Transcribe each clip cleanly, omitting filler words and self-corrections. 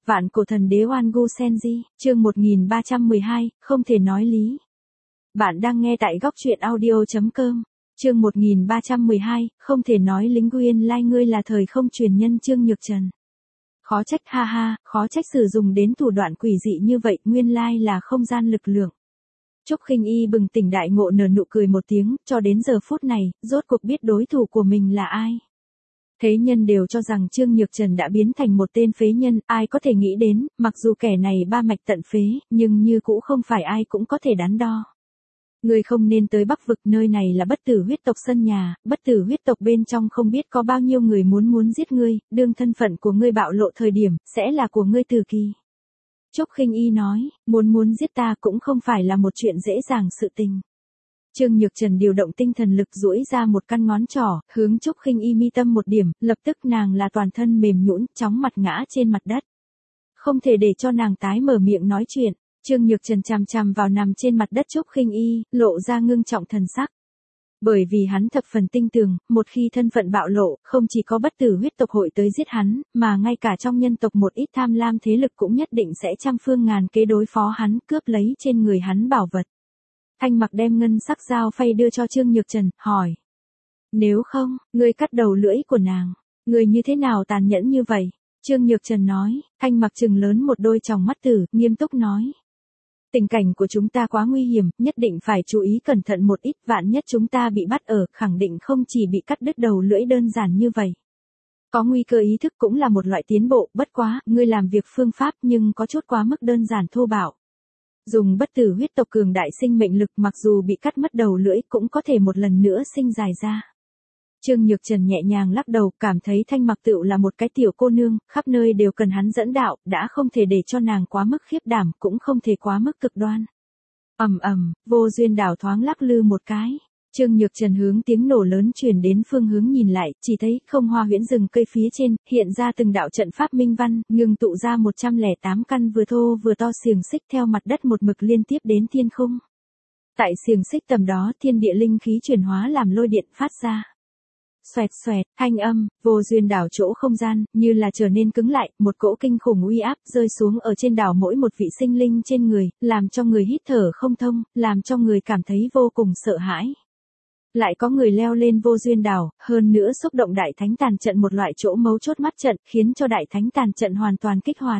Vạn cổ thần đế Oan Gu Senji, chương 1312, không thể nói lý. Bạn đang nghe tại góc truyện audio.com, chương 1312, không thể nói lính nguyên lai ngươi là thời không truyền nhân Trương Nhược Trần. Khó trách ha ha, khó trách sử dụng đến thủ đoạn quỷ dị như vậy, nguyên lai là không gian lực lượng. Trúc Khinh Y bừng tỉnh đại ngộ nở nụ cười một tiếng, cho đến giờ phút này, rốt cuộc biết đối thủ của mình là ai. Thế nhân đều cho rằng Trương Nhược Trần đã biến thành một tên phế nhân, ai có thể nghĩ đến, mặc dù kẻ này ba mạch tận phế, nhưng như cũ không phải ai cũng có thể đắn đo. Ngươi không nên tới Bắc vực, nơi này là bất tử huyết tộc sân nhà, bất tử huyết tộc bên trong không biết có bao nhiêu người muốn giết ngươi, đương thân phận của ngươi bạo lộ thời điểm, sẽ là của ngươi từ kỳ. Trúc Khinh Y nói, muốn giết ta cũng không phải là một chuyện dễ dàng sự tình. Trương Nhược Trần điều động tinh thần lực duỗi ra một căn ngón trỏ, hướng Trúc Khinh Y mi tâm một điểm, lập tức nàng là toàn thân mềm nhũn, chóng mặt ngã trên mặt đất. Không thể để cho nàng tái mở miệng nói chuyện, Trương Nhược Trần chằm chằm vào nằm trên mặt đất Trúc Khinh Y, lộ ra ngưng trọng thần sắc. Bởi vì hắn thập phần tinh tường, một khi thân phận bạo lộ, không chỉ có bất tử huyết tộc hội tới giết hắn, mà ngay cả trong nhân tộc một ít tham lam thế lực cũng nhất định sẽ trăm phương ngàn kế đối phó hắn, cướp lấy trên người hắn bảo vật. Thanh Mặc đem ngân sắc dao phay đưa cho Trương Nhược Trần, hỏi. Nếu không, ngươi cắt đầu lưỡi của nàng, ngươi như thế nào tàn nhẫn như vậy? Trương Nhược Trần nói, Thanh Mặc trừng lớn một đôi tròng mắt tử, nghiêm túc nói. Tình cảnh của chúng ta quá nguy hiểm, nhất định phải chú ý cẩn thận một ít, vạn nhất chúng ta bị bắt ở, khẳng định không chỉ bị cắt đứt đầu lưỡi đơn giản như vậy. Có nguy cơ ý thức cũng là một loại tiến bộ, bất quá, ngươi làm việc phương pháp nhưng có chút quá mức đơn giản thô bạo. Dùng bất tử huyết tộc cường đại sinh mệnh lực, mặc dù bị cắt mất đầu lưỡi cũng có thể một lần nữa sinh dài ra. Trương Nhược Trần nhẹ nhàng lắc đầu, cảm thấy Thanh Mặc tựu là một cái tiểu cô nương, khắp nơi đều cần hắn dẫn đạo, đã không thể để cho nàng quá mức khiếp đảm, cũng không thể quá mức cực đoan. Vô duyên đảo thoáng lắc lư một cái. Trương Nhược Trần hướng tiếng nổ lớn truyền đến phương hướng nhìn lại, chỉ thấy không hoa huyễn rừng cây phía trên, hiện ra từng đạo trận pháp minh văn, ngừng tụ ra 108 căn vừa thô vừa to xiềng xích theo mặt đất một mực liên tiếp đến thiên không. Tại xiềng xích tầm đó, thiên địa linh khí chuyển hóa làm lôi điện phát ra. Xoẹt xoẹt, thanh âm, vô duyên đảo chỗ không gian, như là trở nên cứng lại, một cỗ kinh khủng uy áp rơi xuống ở trên đảo mỗi một vị sinh linh trên người, làm cho người hít thở không thông, làm cho người cảm thấy vô cùng sợ hãi. Lại có người leo lên vô duyên đảo, hơn nữa xúc động đại thánh tàn trận một loại chỗ mấu chốt mắt trận, khiến cho đại thánh tàn trận hoàn toàn kích hoạt.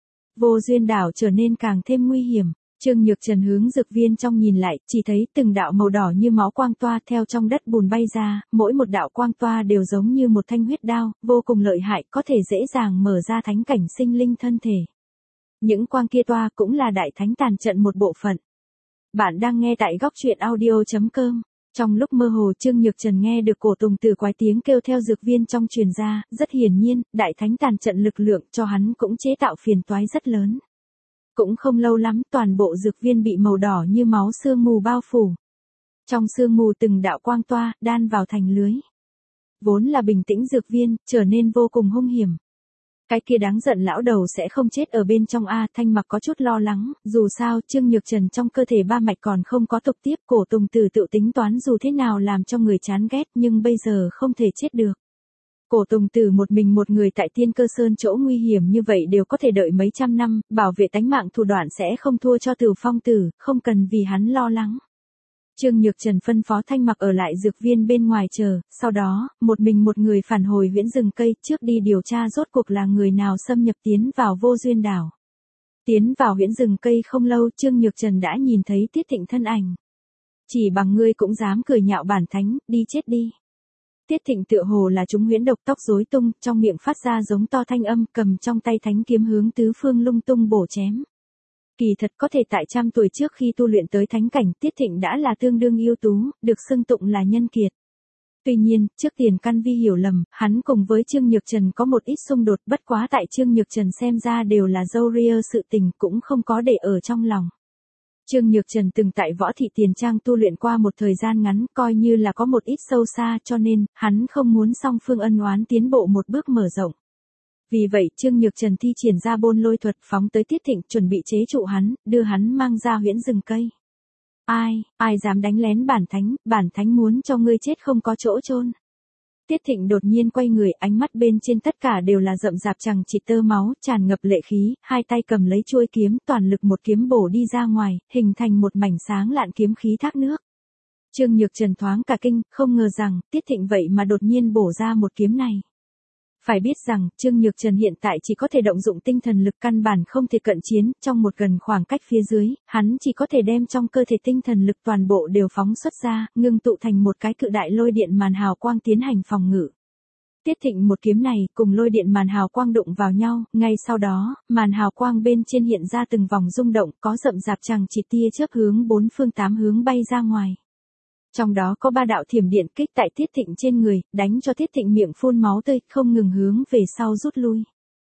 Vô duyên đảo trở nên càng thêm nguy hiểm. Trương Nhược Trần hướng dược viên trong nhìn lại, chỉ thấy từng đạo màu đỏ như máu quang toa theo trong đất bùn bay ra, mỗi một đạo quang toa đều giống như một thanh huyết đao, vô cùng lợi hại, có thể dễ dàng mở ra thánh cảnh sinh linh thân thể. Những quang kia toa cũng là đại thánh tàn trận một bộ phận. Bạn đang nghe tại góc truyện audio.com. Trong lúc mơ hồ Trương Nhược Trần nghe được cổ tùng tử quái tiếng kêu theo dược viên trong truyền ra, rất hiển nhiên, đại thánh tàn trận lực lượng cho hắn cũng chế tạo phiền toái rất lớn. Cũng không lâu lắm, toàn bộ dược viên bị màu đỏ như máu sương mù bao phủ. Trong sương mù từng đạo quang toa, đan vào thành lưới. Vốn là bình tĩnh dược viên, trở nên vô cùng hung hiểm. Cái kia đáng giận lão đầu sẽ không chết ở bên trong a, Thanh Mặc có chút lo lắng, dù sao, Trương Nhược Trần trong cơ thể ba mạch còn không có tục tiếp, cổ tùng tử tự tính toán dù thế nào làm cho người chán ghét, nhưng bây giờ không thể chết được. Cổ tùng tử một mình một người tại Tiên Cơ Sơn chỗ nguy hiểm như vậy đều có thể đợi mấy trăm năm, bảo vệ tánh mạng thủ đoạn sẽ không thua cho Tử Phong tử, không cần vì hắn lo lắng. Trương Nhược Trần phân phó Thanh Mặc ở lại dược viên bên ngoài chờ, sau đó, một mình một người phản hồi huyễn rừng cây, trước đi điều tra rốt cuộc là người nào xâm nhập tiến vào vô duyên đảo. Tiến vào huyễn rừng cây không lâu, Trương Nhược Trần đã nhìn thấy Tiết Thịnh thân ảnh. Chỉ bằng ngươi cũng dám cười nhạo bản thánh, đi chết đi. Tiết Thịnh tựa hồ là chúng huyễn độc, tóc rối tung, trong miệng phát ra giống to thanh âm, cầm trong tay thánh kiếm hướng tứ phương lung tung bổ chém. Kỳ thật có thể tại 100 tuổi trước khi tu luyện tới thánh cảnh, Tiết Thịnh đã là tương đương ưu tú, được xưng tụng là nhân kiệt. Tuy nhiên, trước tiền căn vi hiểu lầm, hắn cùng với Trương Nhược Trần có một ít xung đột, bất quá tại Trương Nhược Trần xem ra đều là dâu ria sự tình, cũng không có để ở trong lòng. Trương Nhược Trần từng tại Võ Thị Tiền Trang tu luyện qua một thời gian ngắn, coi như là có một ít sâu xa, cho nên, hắn không muốn song phương ân oán tiến bộ một bước mở rộng. Vì vậy Trương Nhược Trần thi triển ra bôn lôi thuật phóng tới Tiết Thịnh, chuẩn bị chế trụ hắn, đưa hắn mang ra huyễn rừng cây. Ai dám đánh lén bản thánh muốn cho ngươi chết không có chỗ chôn. Tiết Thịnh đột nhiên quay người, ánh mắt bên trên tất cả đều là rậm rạp chằng chịt tơ máu, tràn ngập lệ khí, hai tay cầm lấy chuôi kiếm, toàn lực một kiếm bổ đi ra ngoài, hình thành một mảnh sáng lạn kiếm khí thác nước. Trương Nhược Trần thoáng cả kinh, không ngờ rằng, Tiết Thịnh vậy mà đột nhiên bổ ra một kiếm này. Phải biết rằng, Trương Nhược Trần hiện tại chỉ có thể động dụng tinh thần lực, căn bản không thể cận chiến, trong một gần khoảng cách phía dưới, hắn chỉ có thể đem trong cơ thể tinh thần lực toàn bộ đều phóng xuất ra, ngưng tụ thành một cái cự đại lôi điện màn hào quang tiến hành phòng ngự. Tiết Thịnh một kiếm này, cùng lôi điện màn hào quang đụng vào nhau, ngay sau đó, màn hào quang bên trên hiện ra từng vòng rung động, có rậm rạp chằng chịt tia chớp hướng bốn phương tám hướng bay ra ngoài. Trong đó có 3 đạo thiểm điện kích tại Tiết Thịnh trên người, đánh cho Tiết Thịnh miệng phun máu tươi, không ngừng hướng về sau rút lui.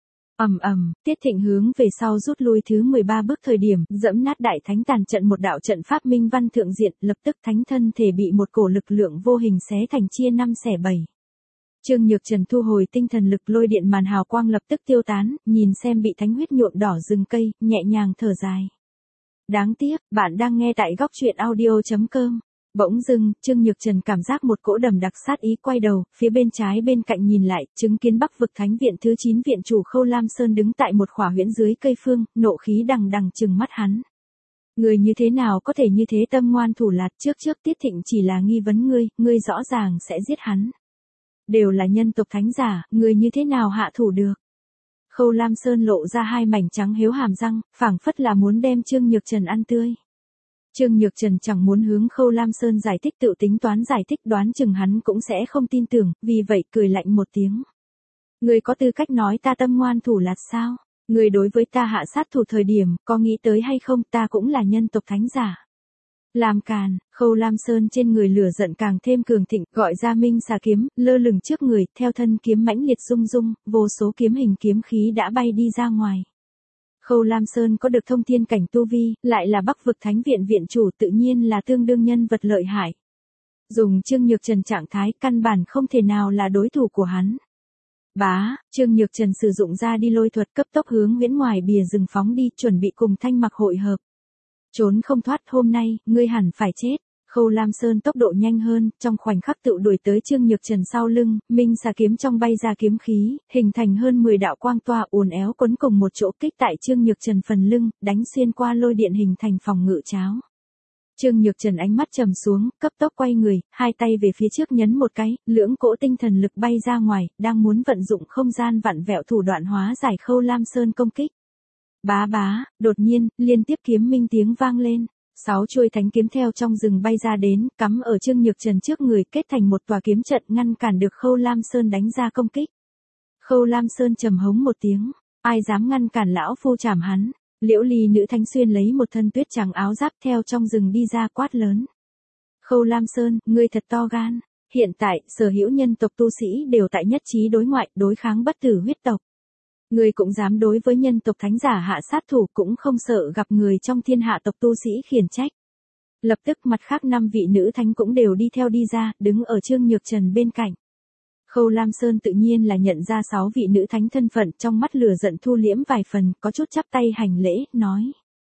Ầm ầm, Tiết Thịnh hướng về sau rút lui thứ 13 bước thời điểm, dẫm nát đại thánh tàn trận một đạo trận pháp minh văn thượng diện, lập tức thánh thân thể bị một cổ lực lượng vô hình xé thành chia 5 xẻ 7. Trương Nhược Trần thu hồi tinh thần lực, lôi điện màn hào quang lập tức tiêu tán, nhìn xem bị thánh huyết nhuộm đỏ rừng cây, nhẹ nhàng thở dài. Đáng tiếc, bạn đang nghe tại góc truyện audio.com. Bỗng dưng, Trương Nhược Trần cảm giác một cỗ đầm đặc sát ý, quay đầu, phía bên trái bên cạnh nhìn lại, chứng kiến Bắc vực Thánh viện thứ 9 viện chủ Khâu Lam Sơn đứng tại một khỏa huyễn dưới cây phương, nộ khí đằng đằng trừng mắt hắn. Người như thế nào có thể như thế tâm ngoan thủ lạt, trước Tiết Thịnh chỉ là nghi vấn ngươi rõ ràng sẽ giết hắn. Đều là nhân tộc thánh giả, người như thế nào hạ thủ được. Khâu Lam Sơn lộ ra hai mảnh trắng héo hàm răng, phảng phất là muốn đem Trương Nhược Trần ăn tươi. Trương Nhược Trần chẳng muốn hướng Khâu Lam Sơn giải thích, tự tính toán giải thích, đoán chừng hắn cũng sẽ không tin tưởng, vì vậy cười lạnh một tiếng. Người có tư cách nói ta tâm ngoan thủ lạt sao? Người đối với ta hạ sát thủ thời điểm, có nghĩ tới hay không, ta cũng là nhân tộc thánh giả. Làm càn, Khâu Lam Sơn trên người lửa giận càng thêm cường thịnh, gọi ra minh xà kiếm, lơ lửng trước người, theo thân kiếm mãnh liệt rung rung, vô số kiếm hình kiếm khí đã bay đi ra ngoài. Khâu Lam Sơn có được thông thiên cảnh tu vi, lại là Bắc vực Thánh viện viện chủ, tự nhiên là tương đương nhân vật lợi hại. Dùng Trương Nhược Trần trạng thái, căn bản không thể nào là đối thủ của hắn. Trương Nhược Trần sử dụng ra đi lôi thuật, cấp tốc hướng huyễn ngoài bìa rừng phóng đi, chuẩn bị cùng Thanh Mặc hội hợp. Trốn không thoát, hôm nay, ngươi hẳn phải chết. Khâu Lam Sơn tốc độ nhanh hơn, trong khoảnh khắc tự đuổi tới Trương Nhược Trần sau lưng, minh xà kiếm trong bay ra kiếm khí, hình thành hơn 10 đạo quang toa uốn éo quấn cùng một chỗ kích tại Trương Nhược Trần phần lưng, đánh xuyên qua lôi điện hình thành phòng ngự cháo. Trương Nhược Trần ánh mắt trầm xuống, cấp tốc quay người, hai tay về phía trước nhấn một cái, lưỡng cỗ tinh thần lực bay ra ngoài, đang muốn vận dụng không gian vặn vẹo thủ đoạn hóa giải Khâu Lam Sơn công kích. Đột nhiên, liên tiếp kiếm minh tiếng vang lên. 6 chuôi thánh kiếm theo trong rừng bay ra đến, cắm ở Trương Nhược Trần trước người, kết thành một tòa kiếm trận ngăn cản được Khâu Lam Sơn đánh ra công kích. Khâu Lam Sơn trầm hống một tiếng, ai dám ngăn cản lão phu chảm hắn. Liễu Ly nữ thánh xuyên lấy một thân tuyết trắng áo giáp theo trong rừng đi ra, quát lớn. Khâu Lam Sơn, ngươi thật to gan. Hiện tại, sở hữu nhân tộc tu sĩ đều tại nhất trí đối ngoại, đối kháng bất tử huyết tộc. Người cũng dám đối với nhân tộc thánh giả hạ sát thủ, cũng không sợ gặp người trong thiên hạ tộc tu sĩ khiển trách. Lập tức mặt khác 5 vị nữ thánh cũng đều đi theo đi ra, đứng ở Trương Nhược Trần bên cạnh. Khâu Lam Sơn tự nhiên là nhận ra 6 vị nữ thánh thân phận, trong mắt lửa giận thu liễm vài phần, có chút chắp tay hành lễ, nói.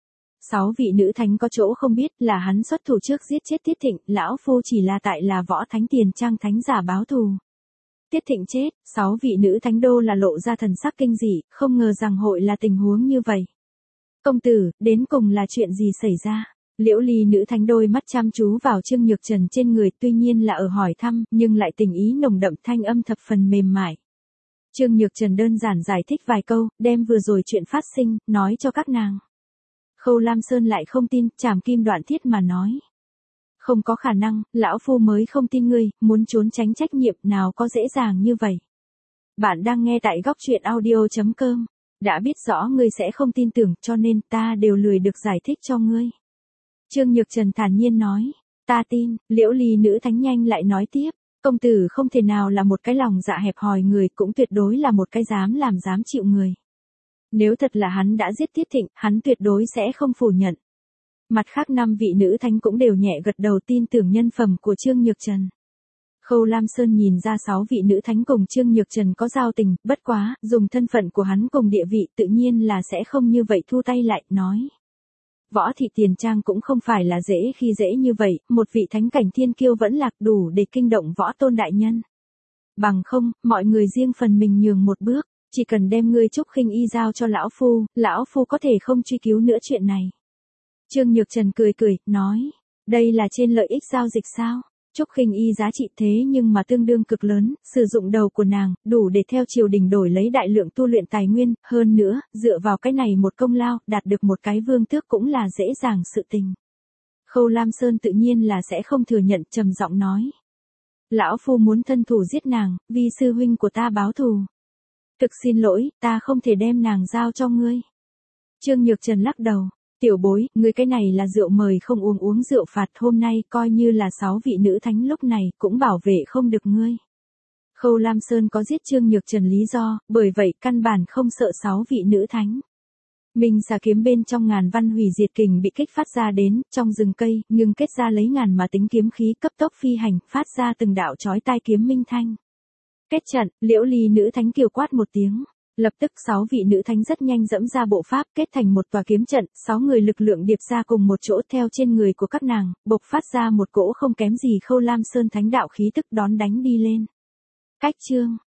6 vị nữ thánh có chỗ không biết, là hắn xuất thủ trước giết chết Tiết Thịnh, lão phu chỉ là tại là võ thánh tiền trang thánh giả báo thù. Tiết Thịnh chết, 6 vị nữ thánh đô là lộ ra thần sắc kinh dị, không ngờ rằng hội là tình huống như vậy. Công tử, đến cùng là chuyện gì xảy ra? Liễu Ly nữ thánh đôi mắt chăm chú vào Trương Nhược Trần trên người, tuy nhiên là ở hỏi thăm, nhưng lại tình ý nồng đậm, thanh âm thập phần mềm mại. Trương Nhược Trần đơn giản giải thích vài câu, đem vừa rồi chuyện phát sinh, nói cho các nàng. Khâu Lam Sơn lại không tin, chảm kim đoạn thiết mà nói. Không có khả năng, lão phu mới không tin ngươi, muốn trốn tránh trách nhiệm, nào có dễ dàng như vậy. Bạn đang nghe tại góc truyện audio.com. Đã biết rõ ngươi sẽ không tin tưởng, cho nên ta đều lười được giải thích cho ngươi. Trương Nhược Trần thản nhiên nói. Ta tin. Liễu Ly nữ thánh nhanh lại nói tiếp. Công tử không thể nào là một cái lòng dạ hẹp hòi người, cũng tuyệt đối là một cái dám làm dám chịu người. Nếu thật là hắn đã giết Tiết Thịnh, hắn tuyệt đối sẽ không phủ nhận. Mặt khác 5 vị nữ thánh cũng đều nhẹ gật đầu, tin tưởng nhân phẩm của Trương Nhược Trần. Khâu Lam Sơn nhìn ra 6 vị nữ thánh cùng Trương Nhược Trần có giao tình, bất quá, dùng thân phận của hắn cùng địa vị tự nhiên là sẽ không như vậy, thu tay lại, nói. Võ thị tiền trang cũng không phải là dễ khi dễ như vậy, một vị thánh cảnh thiên kiêu vẫn lạc đủ để kinh động võ tôn đại nhân. Bằng không, mọi người riêng phần mình nhường một bước, chỉ cần đem ngươi Trúc Khinh Y giao cho lão phu có thể không truy cứu nữa chuyện này. Trương Nhược Trần cười cười, nói, đây là trên lợi ích giao dịch sao? Trúc Khinh Y giá trị thế nhưng mà tương đương cực lớn, sử dụng đầu của nàng, đủ để theo triều đình đổi lấy đại lượng tu luyện tài nguyên, hơn nữa, dựa vào cái này một công lao, đạt được một cái vương tước cũng là dễ dàng sự tình. Khâu Lam Sơn tự nhiên là sẽ không thừa nhận, trầm giọng nói. Lão phu muốn thân thủ giết nàng, vì sư huynh của ta báo thù. Thực xin lỗi, ta không thể đem nàng giao cho ngươi. Trương Nhược Trần lắc đầu. Tiểu bối, ngươi cái này là rượu mời không uống rượu phạt, hôm nay coi như là 6 vị nữ thánh lúc này cũng bảo vệ không được ngươi. Khâu Lam Sơn có giết Trương Nhược Trần lý do, bởi vậy căn bản không sợ 6 vị nữ thánh. Minh xà kiếm bên trong ngàn văn hủy diệt kình bị kích phát ra đến, trong rừng cây, nhưng kết ra lấy ngàn mà tính kiếm khí cấp tốc phi hành, phát ra từng đạo chói tai kiếm minh thanh. Kết trận, Liễu Ly nữ thánh kiều quát một tiếng. Lập tức 6 vị nữ thánh rất nhanh dẫm ra bộ pháp kết thành một tòa kiếm trận, 6 người lực lượng điệp ra cùng một chỗ theo trên người của các nàng, bộc phát ra một cỗ không kém gì Khâu Lam Sơn thánh đạo khí tức đón đánh đi lên. Cách chương